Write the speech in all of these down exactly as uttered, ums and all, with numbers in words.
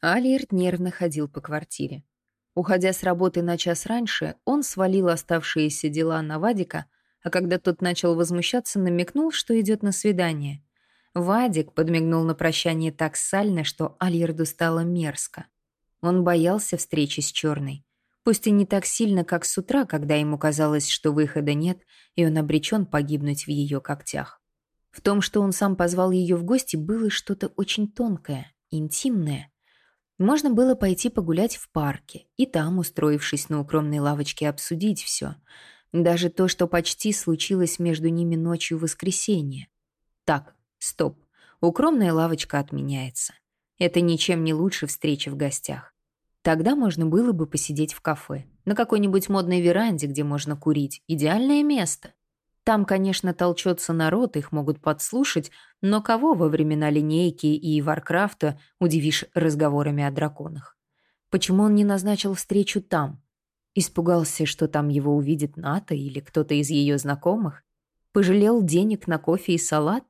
Альерт нервно ходил по квартире. Уходя с работы на час раньше, он свалил оставшиеся дела на Вадика, а когда тот начал возмущаться, намекнул, что идет на свидание. Вадик подмигнул на прощание так сально, что Альерду стало мерзко. Он боялся встречи с Черной. Пусть и не так сильно, как с утра, когда ему казалось, что выхода нет, и он обречен погибнуть в ее когтях. В том, что он сам позвал ее в гости, было что-то очень тонкое, интимное. Можно было пойти погулять в парке и там, устроившись на укромной лавочке, обсудить все. Даже то, что почти случилось между ними ночью в воскресенье. Так, стоп. Укромная лавочка отменяется. Это ничем не лучше встречи в гостях. Тогда можно было бы посидеть в кафе. На какой-нибудь модной веранде, где можно курить. Идеальное место. Там, конечно, толчется народ, их могут подслушать, но кого во времена линейки и Варкрафта удивишь разговорами о драконах? Почему он не назначил встречу там? Испугался, что там его увидит Ната или кто-то из ее знакомых? Пожалел денег на кофе и салат?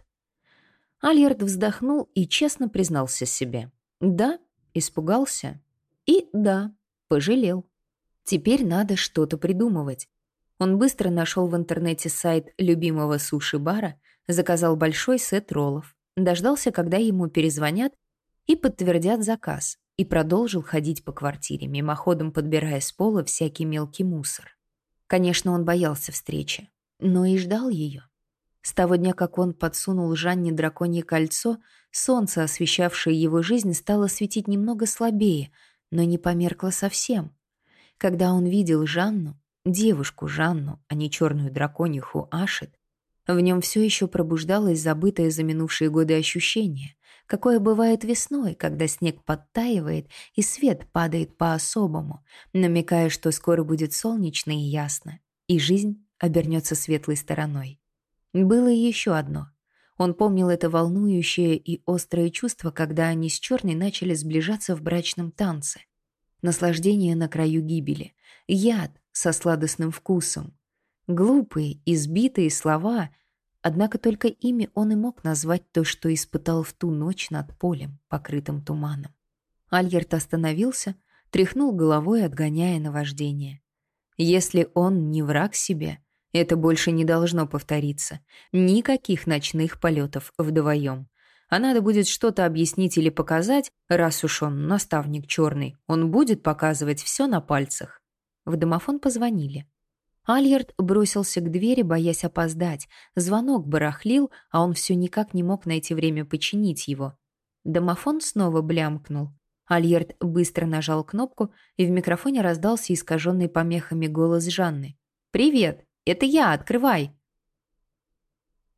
Альерд вздохнул и честно признался себе. Да, испугался. И да, пожалел. Теперь надо что-то придумывать. Он быстро нашел в интернете сайт любимого суши-бара, заказал большой сет роллов, дождался, когда ему перезвонят и подтвердят заказ, и продолжил ходить по квартире, мимоходом подбирая с пола всякий мелкий мусор. Конечно, он боялся встречи, но и ждал ее. С того дня, как он подсунул Жанне драконье кольцо, солнце, освещавшее его жизнь, стало светить немного слабее, но не померкло совсем. Когда он видел Жанну, девушку Жанну, а не черную дракониху Ашет, в нем все еще пробуждалось забытое за минувшие годы ощущение, какое бывает весной, когда снег подтаивает и свет падает по-особому, намекая, что скоро будет солнечно и ясно, и жизнь обернется светлой стороной. Было и еще одно. Он помнил это волнующее и острое чувство, когда они с Черной начали сближаться в брачном танце. Наслаждение на краю гибели. Яд со сладостным вкусом. Глупые, избитые слова, однако только ими он и мог назвать то, что испытал в ту ночь над полем, покрытым туманом. Альерт остановился, тряхнул головой, отгоняя наваждение. Если он не враг себе, это больше не должно повториться. Никаких ночных полетов вдвоем. А надо будет что-то объяснить или показать, раз уж он наставник черный, он будет показывать все на пальцах. В домофон позвонили. Альерт бросился к двери, боясь опоздать. Звонок барахлил, а он все никак не мог найти время починить его. Домофон снова блямкнул. Альерт быстро нажал кнопку, и в микрофоне раздался искаженный помехами голос Жанны. «Привет, это я, открывай!»